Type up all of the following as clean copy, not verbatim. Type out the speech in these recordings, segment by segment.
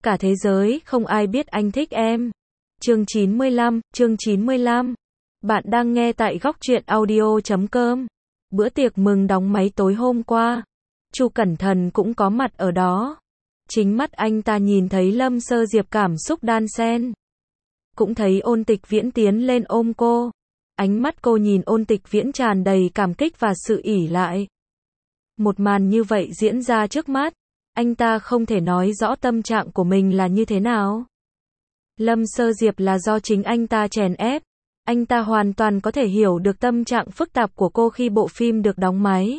Cả thế giới không ai biết anh thích em. Chương 95. Bạn đang nghe tại Góc Truyện Audio.com. Bữa tiệc mừng đóng máy tối hôm qua, Chu Cẩn Thận cũng có mặt ở đó. Chính mắt anh ta nhìn thấy Lâm Sơ Diệp cảm xúc đan xen. Cũng thấy Ôn Tịch Viễn tiến lên ôm cô. Ánh mắt cô nhìn Ôn Tịch Viễn tràn đầy cảm kích và sự ỷ lại. Một màn như vậy diễn ra trước mắt, anh ta không thể nói rõ tâm trạng của mình là như thế nào. Lâm Sơ Diệp là do chính anh ta chèn ép. Anh ta hoàn toàn có thể hiểu được tâm trạng phức tạp của cô khi bộ phim được đóng máy.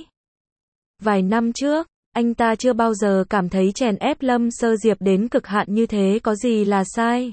Vài năm trước, anh ta chưa bao giờ cảm thấy chèn ép Lâm Sơ Diệp đến cực hạn như thế có gì là sai.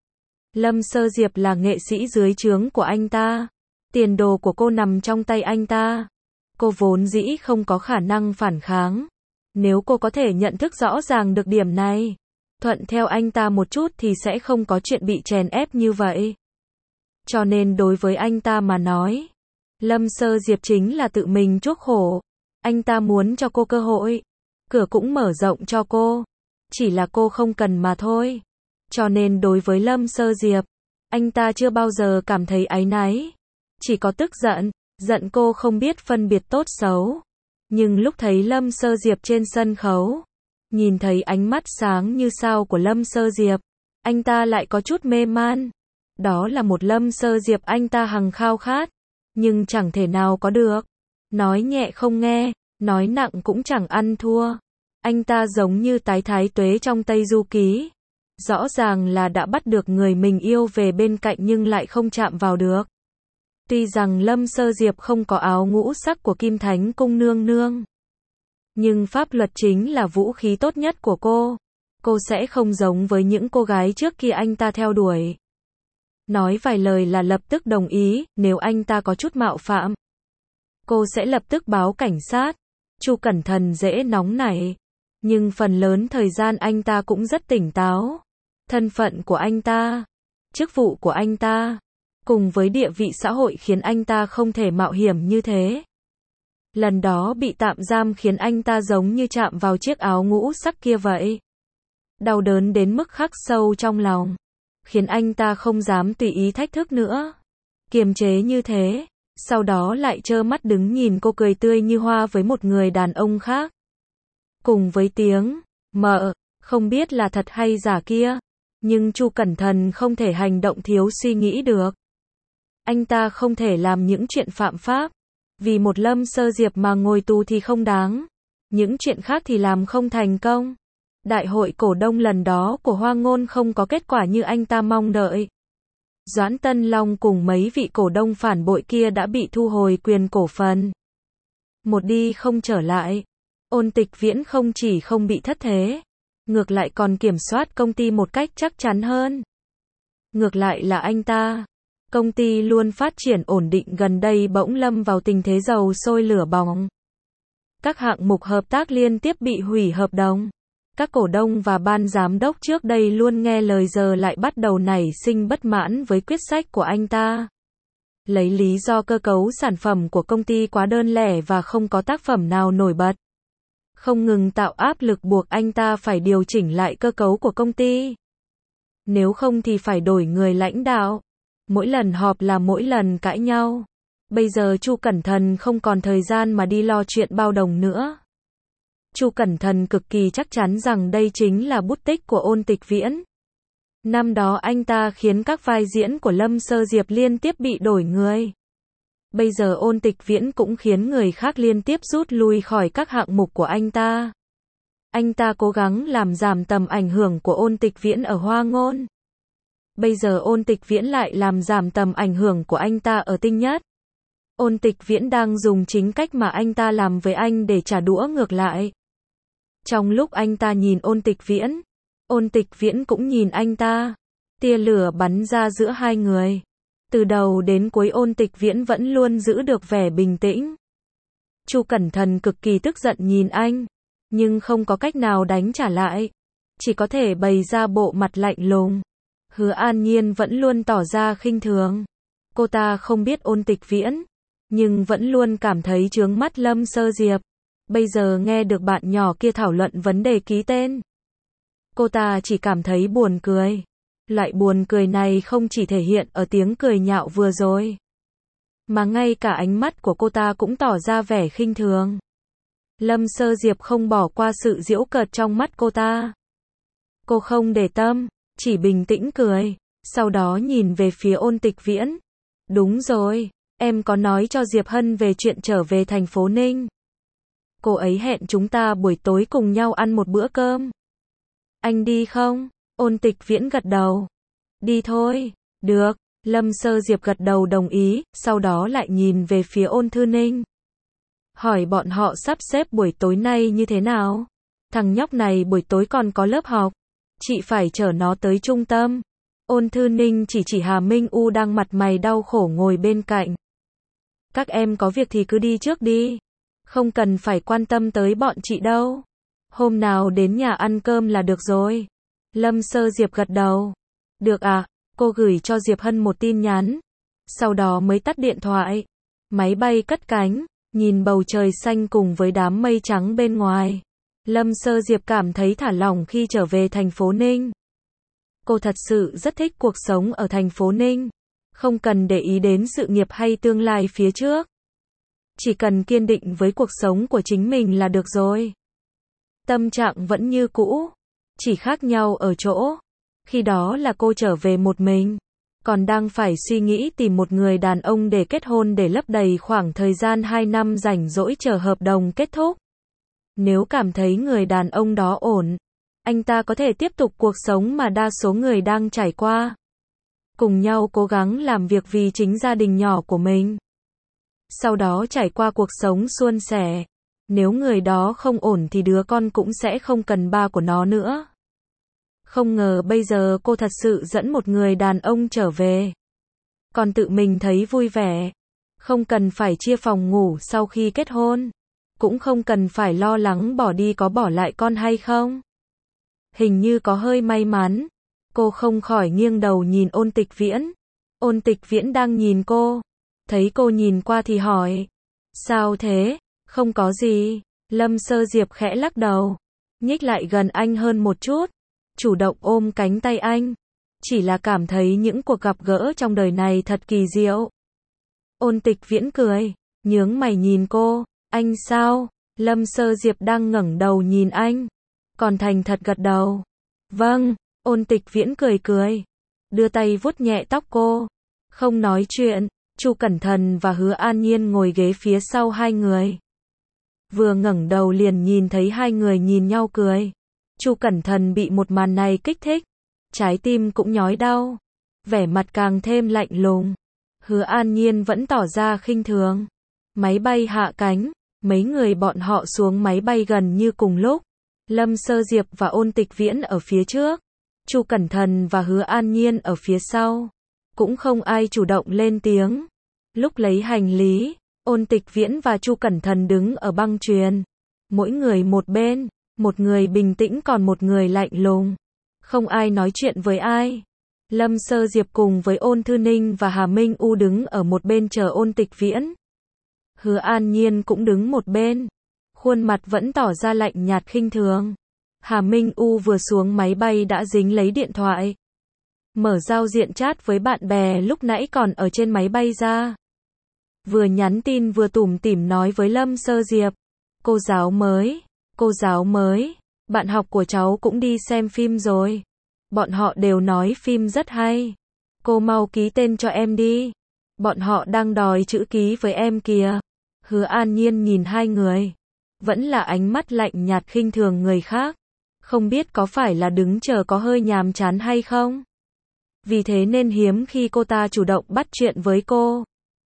Lâm Sơ Diệp là nghệ sĩ dưới trướng của anh ta. Tiền đồ của cô nằm trong tay anh ta. Cô vốn dĩ không có khả năng phản kháng. Nếu cô có thể nhận thức rõ ràng được điểm này, thuận theo anh ta một chút thì sẽ không có chuyện bị chèn ép như vậy. Cho nên đối với anh ta mà nói, Lâm Sơ Diệp chính là tự mình chuốc khổ. Anh ta muốn cho cô cơ hội. Cửa cũng mở rộng cho cô. Chỉ là cô không cần mà thôi. Cho nên đối với Lâm Sơ Diệp, anh ta chưa bao giờ cảm thấy áy náy. Chỉ có tức giận. Giận cô không biết phân biệt tốt xấu. Nhưng lúc thấy Lâm Sơ Diệp trên sân khấu, nhìn thấy ánh mắt sáng như sao của Lâm Sơ Diệp, anh ta lại có chút mê man. Đó là một Lâm Sơ Diệp anh ta hằng khao khát, nhưng chẳng thể nào có được. Nói nhẹ không nghe, nói nặng cũng chẳng ăn thua. Anh ta giống như tái thái tuế trong Tây Du Ký. Rõ ràng là đã bắt được người mình yêu về bên cạnh nhưng lại không chạm vào được. Tuy rằng Lâm Sơ Diệp không có áo ngũ sắc của Kim Thánh Cung nương nương, nhưng pháp luật chính là vũ khí tốt nhất của cô. Cô sẽ không giống với những cô gái trước kia anh ta theo đuổi. Nói vài lời là lập tức đồng ý, nếu anh ta có chút mạo phạm, cô sẽ lập tức báo cảnh sát. Chu Cẩn Thận dễ nóng nảy, nhưng phần lớn thời gian anh ta cũng rất tỉnh táo. Thân phận của anh ta, chức vụ của anh ta, cùng với địa vị xã hội khiến anh ta không thể mạo hiểm như thế. Lần đó bị tạm giam khiến anh ta giống như chạm vào chiếc áo ngũ sắc kia vậy. Đau đớn đến mức khắc sâu trong lòng, khiến anh ta không dám tùy ý thách thức nữa. Kiềm chế như thế, sau đó lại trơ mắt đứng nhìn cô cười tươi như hoa với một người đàn ông khác. Cùng với tiếng mợ, không biết là thật hay giả kia, nhưng Chu Cẩn Thận không thể hành động thiếu suy nghĩ được. Anh ta không thể làm những chuyện phạm pháp. Vì một Lâm Sơ Diệp mà ngồi tù thì không đáng. Những chuyện khác thì làm không thành công. Đại hội cổ đông lần đó của Hoa Ngôn không có kết quả như anh ta mong đợi. Doãn Tân Long cùng mấy vị cổ đông phản bội kia đã bị thu hồi quyền cổ phần. Một đi không trở lại. Ôn Tịch Viễn không chỉ không bị thất thế, ngược lại còn kiểm soát công ty một cách chắc chắn hơn. Ngược lại là anh ta, công ty luôn phát triển ổn định gần đây bỗng lâm vào tình thế dầu sôi lửa bỏng. Các hạng mục hợp tác liên tiếp bị hủy hợp đồng. Các cổ đông và ban giám đốc trước đây luôn nghe lời giờ lại bắt đầu nảy sinh bất mãn với quyết sách của anh ta. Lấy lý do cơ cấu sản phẩm của công ty quá đơn lẻ và không có tác phẩm nào nổi bật. Không ngừng tạo áp lực buộc anh ta phải điều chỉnh lại cơ cấu của công ty. Nếu không thì phải đổi người lãnh đạo. Mỗi lần họp là mỗi lần cãi nhau. Bây giờ Chu Cẩn Thận không còn thời gian mà đi lo chuyện bao đồng nữa. Chu Cẩn Thận cực kỳ chắc chắn rằng đây chính là bút tích của Ôn Tịch Viễn. Năm đó anh ta khiến các vai diễn của Lâm Sơ Diệp liên tiếp bị đổi người. Bây giờ Ôn Tịch Viễn cũng khiến người khác liên tiếp rút lui khỏi các hạng mục của anh ta. Anh ta cố gắng làm giảm tầm ảnh hưởng của Ôn Tịch Viễn ở Hoa Ngôn. Bây giờ Ôn Tịch Viễn lại làm giảm tầm ảnh hưởng của anh ta ở Tinh Nhất. Ôn Tịch Viễn đang dùng chính cách mà anh ta làm với anh để trả đũa ngược lại. Trong lúc anh ta nhìn Ôn Tịch Viễn cũng nhìn anh ta. Tia lửa bắn ra giữa hai người. Từ đầu đến cuối Ôn Tịch Viễn vẫn luôn giữ được vẻ bình tĩnh. Chu Cẩn Thận cực kỳ tức giận nhìn anh, nhưng không có cách nào đánh trả lại. Chỉ có thể bày ra bộ mặt lạnh lùng. Hứa An Nhiên vẫn luôn tỏ ra khinh thường. Cô ta không biết Ôn Tịch Viễn, nhưng vẫn luôn cảm thấy chướng mắt Lâm Sơ Diệp. Bây giờ nghe được bạn nhỏ kia thảo luận vấn đề ký tên, Cô ta chỉ cảm thấy buồn cười. Loại buồn cười này không chỉ thể hiện ở tiếng cười nhạo vừa rồi, mà ngay cả ánh mắt của cô ta cũng tỏ ra vẻ khinh thường. Lâm Sơ Diệp không bỏ qua sự giễu cợt trong mắt cô ta. Cô không để tâm, chỉ bình tĩnh cười, sau đó nhìn về phía Ôn Tịch Viễn. Đúng rồi, em có nói cho Diệp Hân về chuyện trở về thành phố Ninh. Cô ấy hẹn chúng ta buổi tối cùng nhau ăn một bữa cơm. Anh đi không? Ôn Tịch Viễn gật đầu. Đi thôi. Được. Lâm Sơ Diệp gật đầu đồng ý, sau đó lại nhìn về phía Ôn Thư Ninh. Hỏi bọn họ sắp xếp buổi tối nay như thế nào? Thằng nhóc này buổi tối còn có lớp học. Chị phải chở nó tới trung tâm. Ôn Thư Ninh chỉ Hà Minh U đang mặt mày đau khổ ngồi bên cạnh. Các em có việc thì cứ đi trước đi. Không cần phải quan tâm tới bọn chị đâu. Hôm nào đến nhà ăn cơm là được rồi. Lâm Sơ Diệp gật đầu. Được à, cô gửi cho Diệp Hân một tin nhắn. Sau đó mới tắt điện thoại. Máy bay cất cánh, nhìn bầu trời xanh cùng với đám mây trắng bên ngoài. Lâm Sơ Diệp cảm thấy thả lỏng khi trở về thành phố Ninh. Cô thật sự rất thích cuộc sống ở thành phố Ninh. Không cần để ý đến sự nghiệp hay tương lai phía trước. Chỉ cần kiên định với cuộc sống của chính mình là được rồi. Tâm trạng vẫn như cũ, chỉ khác nhau ở chỗ, khi đó là cô trở về một mình, còn đang phải suy nghĩ tìm một người đàn ông để kết hôn để lấp đầy khoảng thời gian 2 năm rảnh rỗi chờ hợp đồng kết thúc. Nếu cảm thấy người đàn ông đó ổn, anh ta có thể tiếp tục cuộc sống mà đa số người đang trải qua. Cùng nhau cố gắng làm việc vì chính gia đình nhỏ của mình. Sau đó trải qua cuộc sống suôn sẻ. Nếu người đó không ổn thì đứa con cũng sẽ không cần ba của nó nữa. Không ngờ bây giờ cô thật sự dẫn một người đàn ông trở về. Còn tự mình thấy vui vẻ. Không cần phải chia phòng ngủ sau khi kết hôn. Cũng không cần phải lo lắng bỏ đi có bỏ lại con hay không. Hình như có hơi may mắn. Cô không khỏi nghiêng đầu nhìn Ôn Tịch Viễn. Ôn Tịch Viễn đang nhìn cô. Thấy cô nhìn qua thì hỏi. Sao thế? Không có gì. Lâm Sơ Diệp khẽ lắc đầu. Nhích lại gần anh hơn một chút. Chủ động ôm cánh tay anh. Chỉ là cảm thấy những cuộc gặp gỡ trong đời này thật kỳ diệu. Ôn Tịch Viễn cười. Nhướng mày nhìn cô. Anh sao? Lâm Sơ Diệp đang ngẩng đầu nhìn anh. Còn thành thật gật đầu. Vâng. Ôn Tịch Viễn cười cười. Đưa tay vuốt nhẹ tóc cô. Không nói chuyện. Chu Cẩn Thần và Hứa An Nhiên ngồi ghế phía sau hai người. Vừa ngẩng đầu liền nhìn thấy hai người nhìn nhau cười. Chu Cẩn Thần bị một màn này kích thích. Trái tim cũng nhói đau. Vẻ mặt càng thêm lạnh lùng. Hứa An Nhiên vẫn tỏ ra khinh thường. Máy bay hạ cánh. Mấy người bọn họ xuống máy bay gần như cùng lúc. Lâm Sơ Diệp và Ôn Tịch Viễn ở phía trước. Chu Cẩn Thần và Hứa An Nhiên ở phía sau. Cũng không ai chủ động lên tiếng. Lúc lấy hành lý, Ôn Tịch Viễn và Chu Cẩn Thần đứng ở băng chuyền. Mỗi người một bên, một người bình tĩnh còn một người lạnh lùng. Không ai nói chuyện với ai. Lâm Sơ Diệp cùng với Ôn Thư Ninh và Hà Minh U đứng ở một bên chờ Ôn Tịch Viễn. Hứa An Nhiên cũng đứng một bên. Khuôn mặt vẫn tỏ ra lạnh nhạt khinh thường. Hà Minh U vừa xuống máy bay đã dính lấy điện thoại. Mở giao diện chat với bạn bè lúc nãy còn ở trên máy bay ra. Vừa nhắn tin vừa tủm tỉm nói với Lâm Sơ Diệp. Cô giáo mới, bạn học của cháu cũng đi xem phim rồi. Bọn họ đều nói phim rất hay. Cô mau ký tên cho em đi. Bọn họ đang đòi chữ ký với em kìa. Hứa An Nhiên nhìn hai người. Vẫn là ánh mắt lạnh nhạt khinh thường người khác. Không biết có phải là đứng chờ có hơi nhàm chán hay không? Vì thế nên hiếm khi cô ta chủ động bắt chuyện với cô.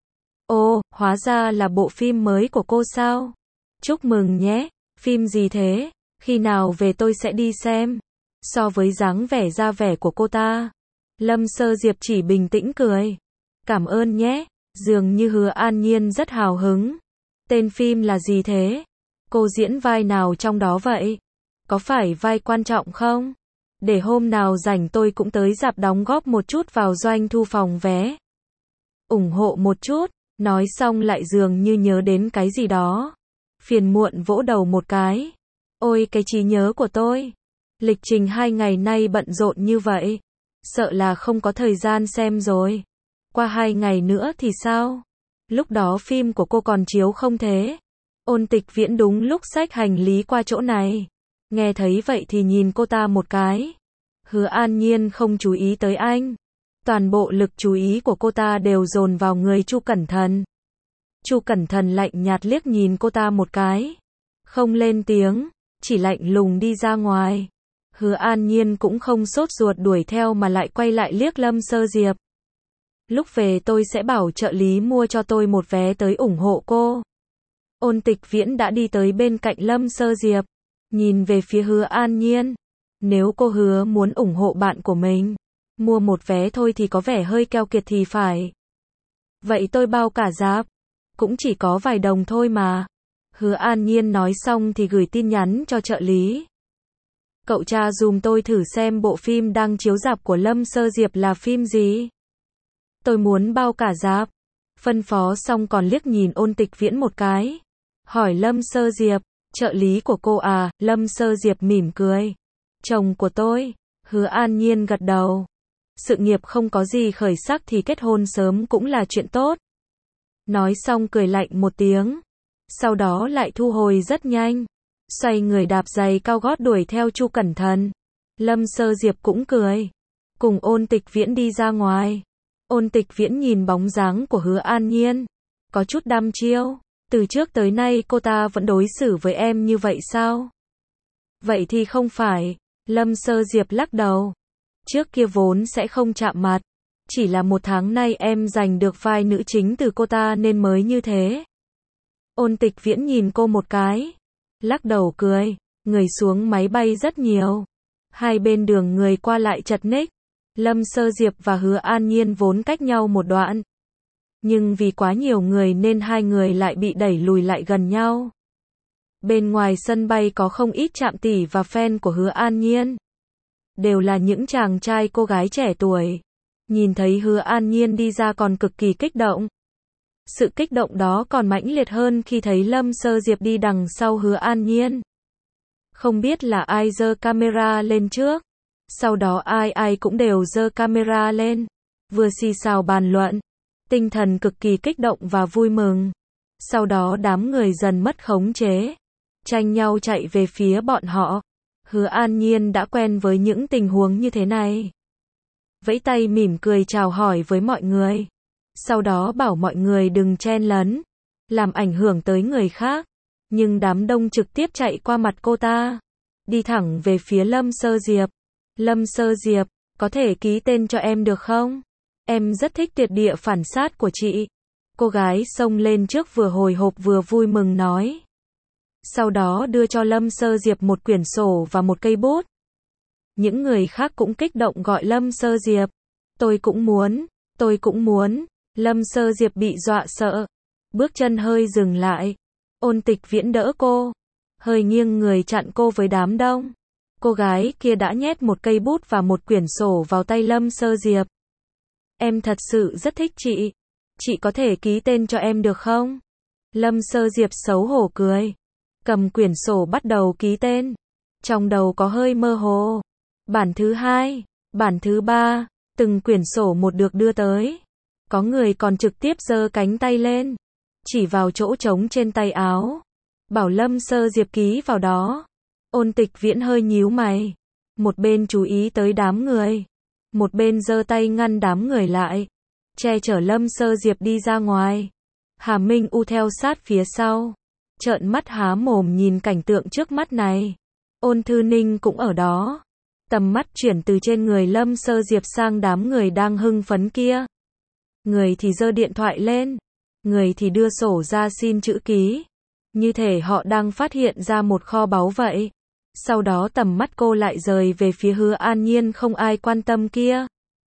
Ồ, hóa ra là bộ phim mới của cô sao? Chúc mừng nhé, phim gì thế? Khi nào về tôi sẽ đi xem. So với dáng vẻ ra vẻ của cô ta, Lâm Sơ Diệp chỉ bình tĩnh cười. Cảm ơn nhé, dường như Hứa An Nhiên rất hào hứng. Tên phim là gì thế? Cô diễn vai nào trong đó vậy? Có phải vai quan trọng không? Để hôm nào rảnh tôi cũng tới rạp đóng góp một chút vào doanh thu phòng vé. Ủng hộ một chút, nói xong lại dường như nhớ đến cái gì đó. Phiền muộn vỗ đầu một cái. Ôi cái trí nhớ của tôi. Lịch trình 2 ngày nay bận rộn như vậy, sợ là không có thời gian xem rồi. Qua 2 ngày nữa thì sao? Lúc đó phim của cô còn chiếu không thế? Ôn Tịch Viễn đúng lúc xách hành lý qua chỗ này. Nghe thấy vậy thì nhìn cô ta một cái. Hứa An Nhiên không chú ý tới anh. Toàn bộ lực chú ý của cô ta đều dồn vào người Chu Cẩn Thần. Chu Cẩn Thần lạnh nhạt liếc nhìn cô ta một cái. Không lên tiếng, chỉ lạnh lùng đi ra ngoài. Hứa An Nhiên cũng không sốt ruột đuổi theo mà lại quay lại liếc Lâm Sơ Diệp. Lúc về tôi sẽ bảo trợ lý mua cho tôi một vé tới ủng hộ cô. Ôn Tịch Viễn đã đi tới bên cạnh Lâm Sơ Diệp, nhìn về phía Hứa An Nhiên. Nếu cô hứa muốn ủng hộ bạn của mình, mua một vé thôi thì có vẻ hơi keo kiệt thì phải. Vậy tôi bao cả rạp, cũng chỉ có vài đồng thôi mà. Hứa An Nhiên nói xong thì gửi tin nhắn cho trợ lý. Cậu tra dùm tôi thử xem bộ phim đang chiếu rạp của Lâm Sơ Diệp là phim gì. Tôi muốn bao cả rạp. Phân phó xong còn liếc nhìn Ôn Tịch Viễn một cái. Hỏi Lâm Sơ Diệp, trợ lý của cô à? Lâm Sơ Diệp mỉm cười. Chồng của tôi. Hứa An Nhiên gật đầu. Sự nghiệp không có gì khởi sắc thì kết hôn sớm cũng là chuyện tốt. Nói xong cười lạnh một tiếng. Sau đó lại thu hồi rất nhanh. Xoay người đạp giày cao gót đuổi theo Chu Cẩn Thần. Lâm Sơ Diệp cũng cười. Cùng Ôn Tịch Viễn đi ra ngoài. Ôn Tịch Viễn nhìn bóng dáng của Hứa An Nhiên. Có chút đăm chiêu. Từ trước tới nay cô ta vẫn đối xử với em như vậy sao? Vậy thì không phải. Lâm Sơ Diệp lắc đầu. Trước kia vốn sẽ không chạm mặt. Chỉ là 1 tháng nay em giành được vai nữ chính từ cô ta nên mới như thế. Ôn Tịch Viễn nhìn cô một cái. Lắc đầu cười. Người xuống máy bay rất nhiều. Hai bên đường người qua lại chật ních. Lâm Sơ Diệp và Hứa An Nhiên vốn cách nhau một đoạn. Nhưng vì quá nhiều người nên hai người lại bị đẩy lùi lại gần nhau. Bên ngoài sân bay có không ít trạm tỷ và fan của Hứa An Nhiên. Đều là những chàng trai cô gái trẻ tuổi. Nhìn thấy Hứa An Nhiên đi ra còn cực kỳ kích động. Sự kích động đó còn mãnh liệt hơn khi thấy Lâm Sơ Diệp đi đằng sau Hứa An Nhiên. Không biết là ai giơ camera lên trước. Sau đó ai cũng đều giơ camera lên. Vừa xì xào bàn luận. Tinh thần cực kỳ kích động và vui mừng. Sau đó đám người dần mất khống chế. Tranh nhau chạy về phía bọn họ. Hứa An Nhiên đã quen với những tình huống như thế này. Vẫy tay mỉm cười chào hỏi với mọi người. Sau đó bảo mọi người đừng chen lấn. Làm ảnh hưởng tới người khác. Nhưng đám đông trực tiếp chạy qua mặt cô ta. Đi thẳng về phía Lâm Sơ Diệp. Lâm Sơ Diệp, có thể ký tên cho em được không? Em rất thích tuyệt địa phản sát của chị. Cô gái xông lên trước vừa hồi hộp vừa vui mừng nói. Sau đó đưa cho Lâm Sơ Diệp một quyển sổ và một cây bút. Những người khác cũng kích động gọi Lâm Sơ Diệp. Tôi cũng muốn, tôi cũng muốn. Lâm Sơ Diệp bị dọa sợ. Bước chân hơi dừng lại. Ôn Tịch Viễn đỡ cô. Hơi nghiêng người chặn cô với đám đông. Cô gái kia đã nhét một cây bút và một quyển sổ vào tay Lâm Sơ Diệp. Em thật sự rất thích chị. Chị có thể ký tên cho em được không? Lâm Sơ Diệp xấu hổ cười. Cầm quyển sổ bắt đầu ký tên. Trong đầu có hơi mơ hồ. Bản thứ 2, bản thứ 3, từng quyển sổ một được đưa tới. Có người còn trực tiếp giơ cánh tay lên. Chỉ vào chỗ trống trên tay áo. Bảo Lâm Sơ Diệp ký vào đó. Ôn Tịch Viễn hơi nhíu mày. Một bên chú ý tới đám người. Một bên giơ tay ngăn đám người lại. Che chở Lâm Sơ Diệp đi ra ngoài. Hà Minh U theo sát phía sau. Trợn mắt há mồm nhìn cảnh tượng trước mắt này. Ôn Thư Ninh cũng ở đó. Tầm mắt chuyển từ trên người Lâm Sơ Diệp sang đám người đang hưng phấn kia. Người thì giơ điện thoại lên. Người thì đưa sổ ra xin chữ ký. Như thể họ đang phát hiện ra một kho báu vậy. Sau đó tầm mắt cô lại rời về phía Hứa An Nhiên không ai quan tâm kia.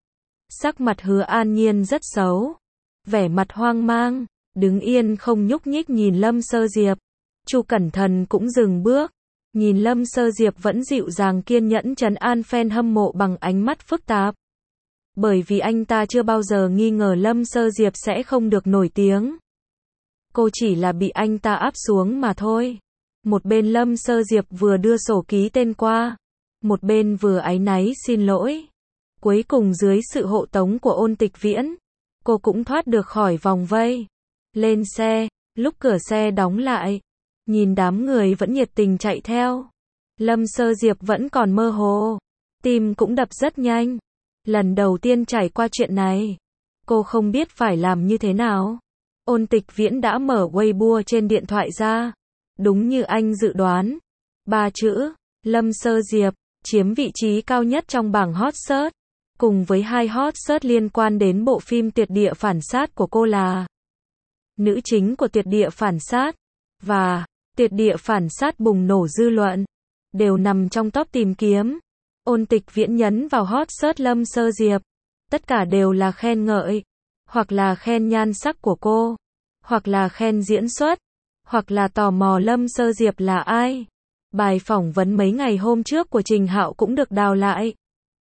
Sắc mặt Hứa An Nhiên rất xấu. Vẻ mặt hoang mang. Đứng yên không nhúc nhích nhìn Lâm Sơ Diệp. Chu Cẩn Thần cũng dừng bước. Nhìn Lâm Sơ Diệp vẫn dịu dàng kiên nhẫn trấn an fan hâm mộ bằng ánh mắt phức tạp. Bởi vì anh ta chưa bao giờ nghi ngờ Lâm Sơ Diệp sẽ không được nổi tiếng. Cô chỉ là bị anh ta áp xuống mà thôi. Một bên Lâm Sơ Diệp vừa đưa sổ ký tên qua. một bên vừa áy náy xin lỗi. Cuối cùng dưới sự hộ tống của Ôn Tịch Viễn, cô cũng thoát được khỏi vòng vây. Lên xe, lúc cửa xe đóng lại, nhìn đám người vẫn nhiệt tình chạy theo. Lâm Sơ Diệp vẫn còn mơ hồ, tim cũng đập rất nhanh. Lần đầu tiên trải qua chuyện này, cô không biết phải làm như thế nào. Ôn Tịch Viễn đã mở Weibo trên điện thoại ra. Đúng như anh dự đoán, 3 chữ, Lâm Sơ Diệp, chiếm vị trí cao nhất trong bảng hot search. Cùng với 2 hot search liên quan đến bộ phim Tuyệt địa phản sát của cô là Nữ chính của Tuyệt địa phản sát và Tuyệt địa phản sát bùng nổ dư luận, đều nằm trong top tìm kiếm. Ôn Tịch Viễn nhấn vào hot search Lâm Sơ Diệp. Tất cả đều là khen ngợi, hoặc là khen nhan sắc của cô, hoặc là khen diễn xuất, hoặc là tò mò Lâm Sơ Diệp là ai. Bài phỏng vấn mấy ngày hôm trước của Trình Hạo cũng được đào lại.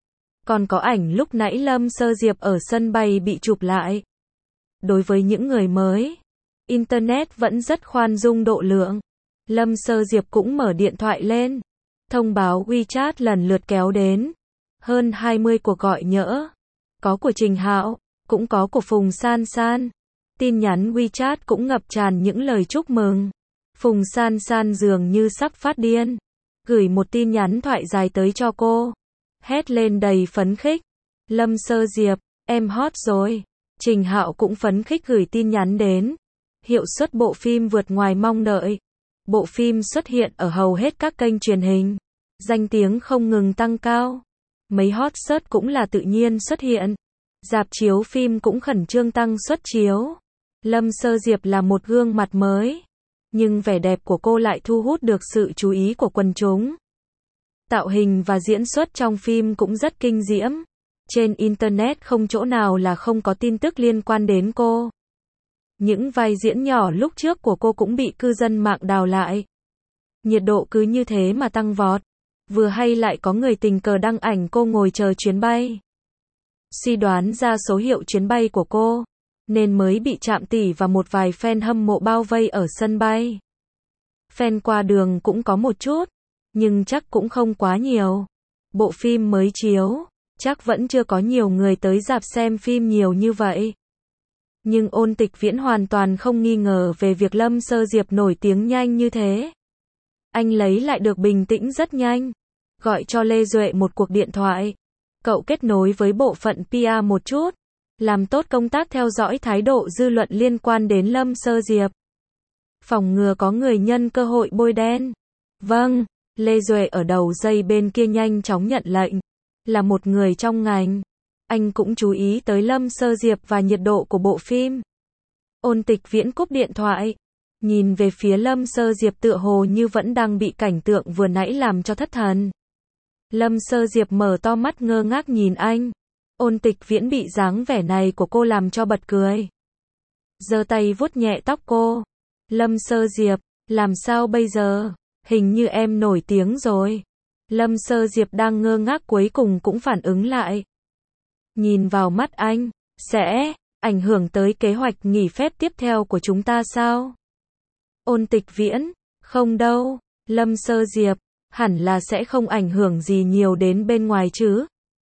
Còn có ảnh lúc nãy Lâm Sơ Diệp ở sân bay bị chụp lại. Đối với những người mới, Internet vẫn rất khoan dung độ lượng. Lâm Sơ Diệp cũng mở điện thoại lên. Thông báo WeChat lần lượt kéo đến. Hơn 20 cuộc gọi nhỡ. Có của Trình Hạo, cũng có của Phùng San San. Tin nhắn WeChat cũng ngập tràn những lời chúc mừng. Phùng San San dường như sắp phát điên. Gửi một tin nhắn thoại dài tới cho cô. Hét lên đầy phấn khích. Lâm Sơ Diệp, em hot rồi. Trình Hạo cũng phấn khích gửi tin nhắn đến. Hiệu suất bộ phim vượt ngoài mong đợi. Bộ phim xuất hiện ở hầu hết các kênh truyền hình. Danh tiếng không ngừng tăng cao. Mấy hot search cũng là tự nhiên xuất hiện. Rạp chiếu phim cũng khẩn trương tăng suất chiếu. Lâm Sơ Diệp là một gương mặt mới. Nhưng vẻ đẹp của cô lại thu hút được sự chú ý của quần chúng. Tạo hình và diễn xuất trong phim cũng rất kinh diễm. Trên Internet không chỗ nào là không có tin tức liên quan đến cô. Những vai diễn nhỏ lúc trước của cô cũng bị cư dân mạng đào lại. Nhiệt độ cứ như thế mà tăng vọt. Vừa hay lại có người tình cờ đăng ảnh cô ngồi chờ chuyến bay. Suy đoán ra số hiệu chuyến bay của cô, nên mới bị Trạm Tỷ và một vài fan hâm mộ bao vây ở sân bay. Fan qua đường cũng có một chút, nhưng chắc cũng không quá nhiều. Bộ phim mới chiếu, chắc vẫn chưa có nhiều người tới rạp xem phim nhiều như vậy. Nhưng Ôn Tịch Viễn hoàn toàn không nghi ngờ về việc Lâm Sơ Diệp nổi tiếng nhanh như thế. Anh lấy lại được bình tĩnh rất nhanh. Gọi cho Lê Duệ một cuộc điện thoại. Cậu kết nối với bộ phận PR một chút. Làm tốt công tác theo dõi thái độ dư luận liên quan đến Lâm Sơ Diệp. Phòng ngừa có người nhân cơ hội bôi đen. Vâng, Lê Duệ ở đầu dây bên kia nhanh chóng nhận lệnh. Là một người trong ngành, anh cũng chú ý tới Lâm Sơ Diệp và nhiệt độ của bộ phim. Ôn Tịch Viễn cúp điện thoại. Nhìn về phía Lâm Sơ Diệp tựa hồ như vẫn đang bị cảnh tượng vừa nãy làm cho thất thần. Lâm Sơ Diệp mở to mắt ngơ ngác nhìn anh. Ôn Tịch Viễn bị dáng vẻ này của cô làm cho bật cười. Giơ tay vuốt nhẹ tóc cô. Lâm Sơ Diệp, làm sao bây giờ? Hình như em nổi tiếng rồi. Lâm Sơ Diệp đang ngơ ngác cuối cùng cũng phản ứng lại. Nhìn vào mắt anh, sẽ ảnh hưởng tới kế hoạch nghỉ phép tiếp theo của chúng ta sao? Ôn Tịch Viễn, không đâu. Lâm Sơ Diệp, hẳn là sẽ không ảnh hưởng gì nhiều đến bên ngoài chứ.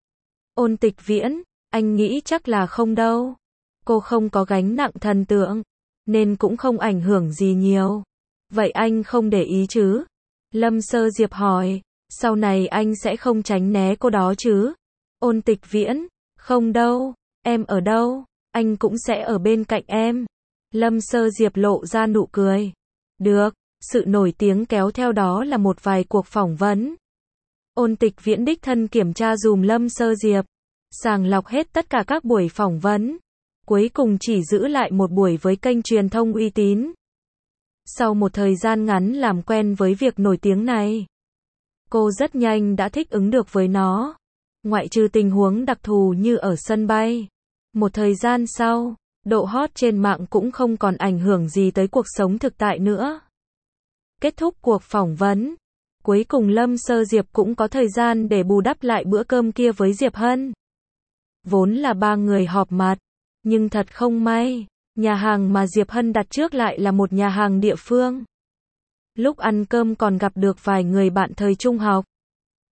Ôn Tịch Viễn, anh nghĩ chắc là không đâu. Cô không có gánh nặng thần tượng, nên cũng không ảnh hưởng gì nhiều. Vậy anh không để ý chứ? Lâm Sơ Diệp hỏi, sau này anh sẽ không tránh né cô đó chứ? Ôn Tịch Viễn, không đâu, em ở đâu, anh cũng sẽ ở bên cạnh em. Lâm Sơ Diệp lộ ra nụ cười. Được, sự nổi tiếng kéo theo đó là một vài cuộc phỏng vấn. Ôn Tịch Viễn đích thân kiểm tra dùm Lâm Sơ Diệp, sàng lọc hết tất cả các buổi phỏng vấn. Cuối cùng chỉ giữ lại một buổi với kênh truyền thông uy tín. Sau một thời gian ngắn làm quen với việc nổi tiếng này, cô rất nhanh đã thích ứng được với nó. Ngoại trừ tình huống đặc thù như ở sân bay. Một thời gian sau, độ hot trên mạng cũng không còn ảnh hưởng gì tới cuộc sống thực tại nữa. Kết thúc cuộc phỏng vấn, cuối cùng Lâm Sơ Diệp cũng có thời gian để bù đắp lại bữa cơm kia với Diệp Hân. Vốn là 3 người họp mặt, nhưng thật không may, nhà hàng mà Diệp Hân đặt trước lại là một nhà hàng địa phương. Lúc ăn cơm còn gặp được vài người bạn thời trung học.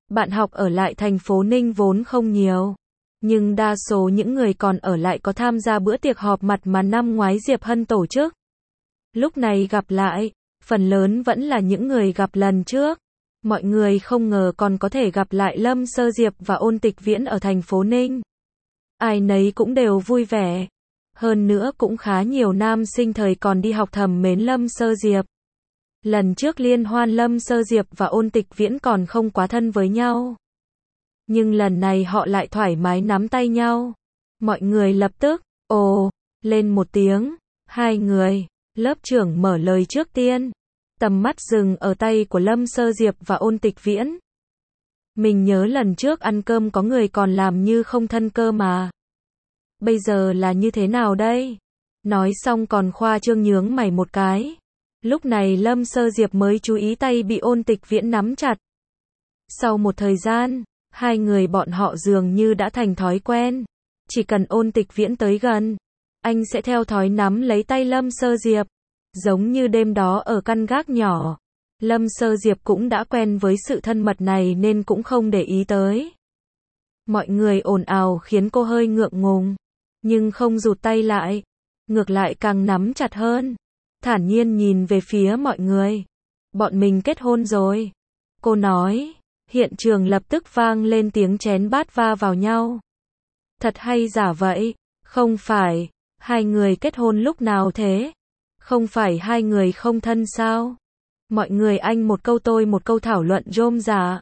Bạn học ở lại thành phố Ninh vốn không nhiều. Nhưng đa số những người còn ở lại có tham gia bữa tiệc họp mặt mà năm ngoái Diệp Hân tổ chức. Lúc này gặp lại, phần lớn vẫn là những người gặp lần trước. Mọi người không ngờ còn có thể gặp lại Lâm Sơ Diệp và Ôn Tịch Viễn ở thành phố Ninh. Ai nấy cũng đều vui vẻ. Hơn nữa cũng khá nhiều nam sinh thời còn đi học thầm mến Lâm Sơ Diệp. Lần trước liên hoan Lâm Sơ Diệp và Ôn Tịch Viễn còn không quá thân với nhau. Nhưng lần này họ lại thoải mái nắm tay nhau. Mọi người lập tức, ồ, lên một tiếng. Hai người, lớp trưởng mở lời trước tiên. Tầm mắt dừng ở tay của Lâm Sơ Diệp và Ôn Tịch Viễn. Mình nhớ lần trước ăn cơm có người còn làm như không thân cơ mà. Bây giờ là như thế nào đây? Nói xong còn khoa trương nhướng mày một cái. Lúc này Lâm Sơ Diệp mới chú ý tay bị Ôn Tịch Viễn nắm chặt. Sau một thời gian, hai người bọn họ dường như đã thành thói quen. Chỉ cần Ôn Tịch Viễn tới gần, anh sẽ theo thói nắm lấy tay Lâm Sơ Diệp. Giống như đêm đó ở căn gác nhỏ. Lâm Sơ Diệp cũng đã quen với sự thân mật này nên cũng không để ý tới. Mọi người ồn ào khiến cô hơi ngượng ngùng. Nhưng không rụt tay lại. Ngược lại càng nắm chặt hơn. Thản nhiên nhìn về phía mọi người. Bọn mình kết hôn rồi. Cô nói. Hiện trường lập tức vang lên tiếng chén bát va vào nhau. Thật hay giả vậy? Không phải. Hai người kết hôn lúc nào thế? Không phải hai người không thân sao? Mọi người anh một câu tôi một câu thảo luận rôm rả.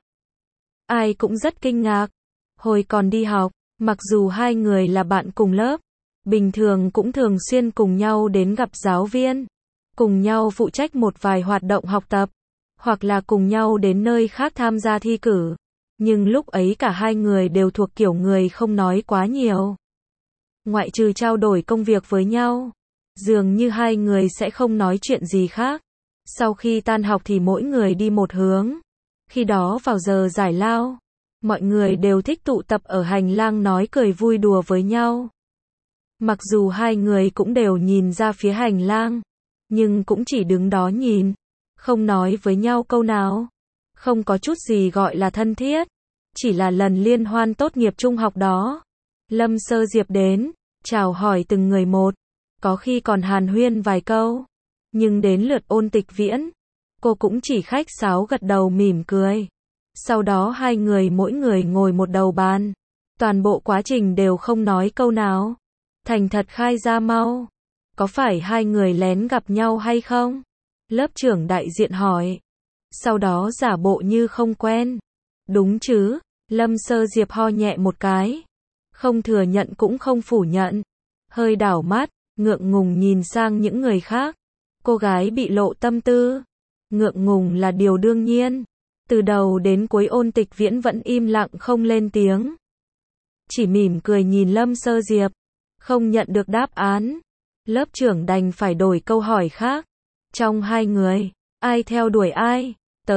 Ai cũng rất kinh ngạc. Hồi còn đi học, mặc dù hai người là bạn cùng lớp, bình thường cũng thường xuyên cùng nhau đến gặp giáo viên, cùng nhau phụ trách một vài hoạt động học tập, hoặc là cùng nhau đến nơi khác tham gia thi cử. Nhưng lúc ấy cả hai người đều thuộc kiểu người không nói quá nhiều. Ngoại trừ trao đổi công việc với nhau, dường như hai người sẽ không nói chuyện gì khác. Sau khi tan học thì mỗi người đi một hướng. Khi đó vào giờ giải lao, mọi người đều thích tụ tập ở hành lang nói cười vui đùa với nhau. Mặc dù hai người cũng đều nhìn ra phía hành lang, nhưng cũng chỉ đứng đó nhìn, không nói với nhau câu nào. Không có chút gì gọi là thân thiết. Chỉ là lần liên hoan tốt nghiệp trung học đó, Lâm Sơ Diệp đến, chào hỏi từng người một, có khi còn hàn huyên vài câu. Nhưng đến lượt Ôn Tịch Viễn, cô cũng chỉ khách sáo gật đầu mỉm cười. Sau đó hai người mỗi người ngồi một đầu bàn. Toàn bộ quá trình đều không nói câu nào. Thành thật khai ra mau. Có phải hai người lén gặp nhau hay không? Lớp trưởng đại diện hỏi. Sau đó giả bộ như không quen. Đúng chứ? Lâm Sơ Diệp ho nhẹ một cái. Không thừa nhận cũng không phủ nhận. Hơi đảo mắt, ngượng ngùng nhìn sang những người khác. Cô gái bị lộ tâm tư. Ngượng ngùng là điều đương nhiên. Từ đầu đến cuối Ôn Tịch Viễn vẫn im lặng không lên tiếng. Chỉ mỉm cười nhìn Lâm Sơ Diệp. Không nhận được đáp án. Lớp trưởng đành phải đổi câu hỏi khác. Trong hai người, ai theo đuổi ai?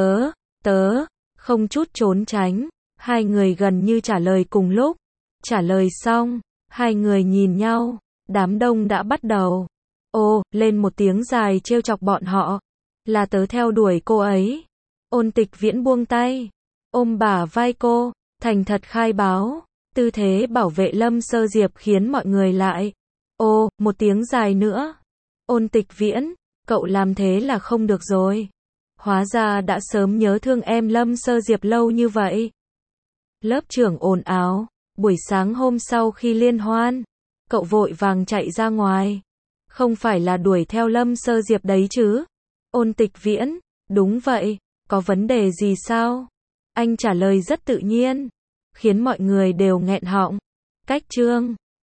Tớ, không chút trốn tránh. Hai người gần như trả lời cùng lúc. Trả lời xong, hai người nhìn nhau. Đám đông đã bắt đầu. Ô, lên một tiếng dài trêu chọc bọn họ. Là tớ theo đuổi cô ấy. Ôn Tịch Viễn buông tay, ôm bả vai cô, thành thật khai báo. Tư thế bảo vệ Lâm Sơ Diệp khiến mọi người lại. Ô, một tiếng dài nữa. Ôn Tịch Viễn, cậu làm thế là không được rồi. Hóa ra đã sớm nhớ thương em Lâm Sơ Diệp lâu như vậy. Lớp trưởng ồn ào. Buổi sáng hôm sau khi liên hoan, cậu vội vàng chạy ra ngoài. Không phải là đuổi theo Lâm Sơ Diệp đấy chứ? Ôn Tịch Viễn, đúng vậy, có vấn đề gì sao? Anh trả lời rất tự nhiên, khiến mọi người đều nghẹn họng. Cách chương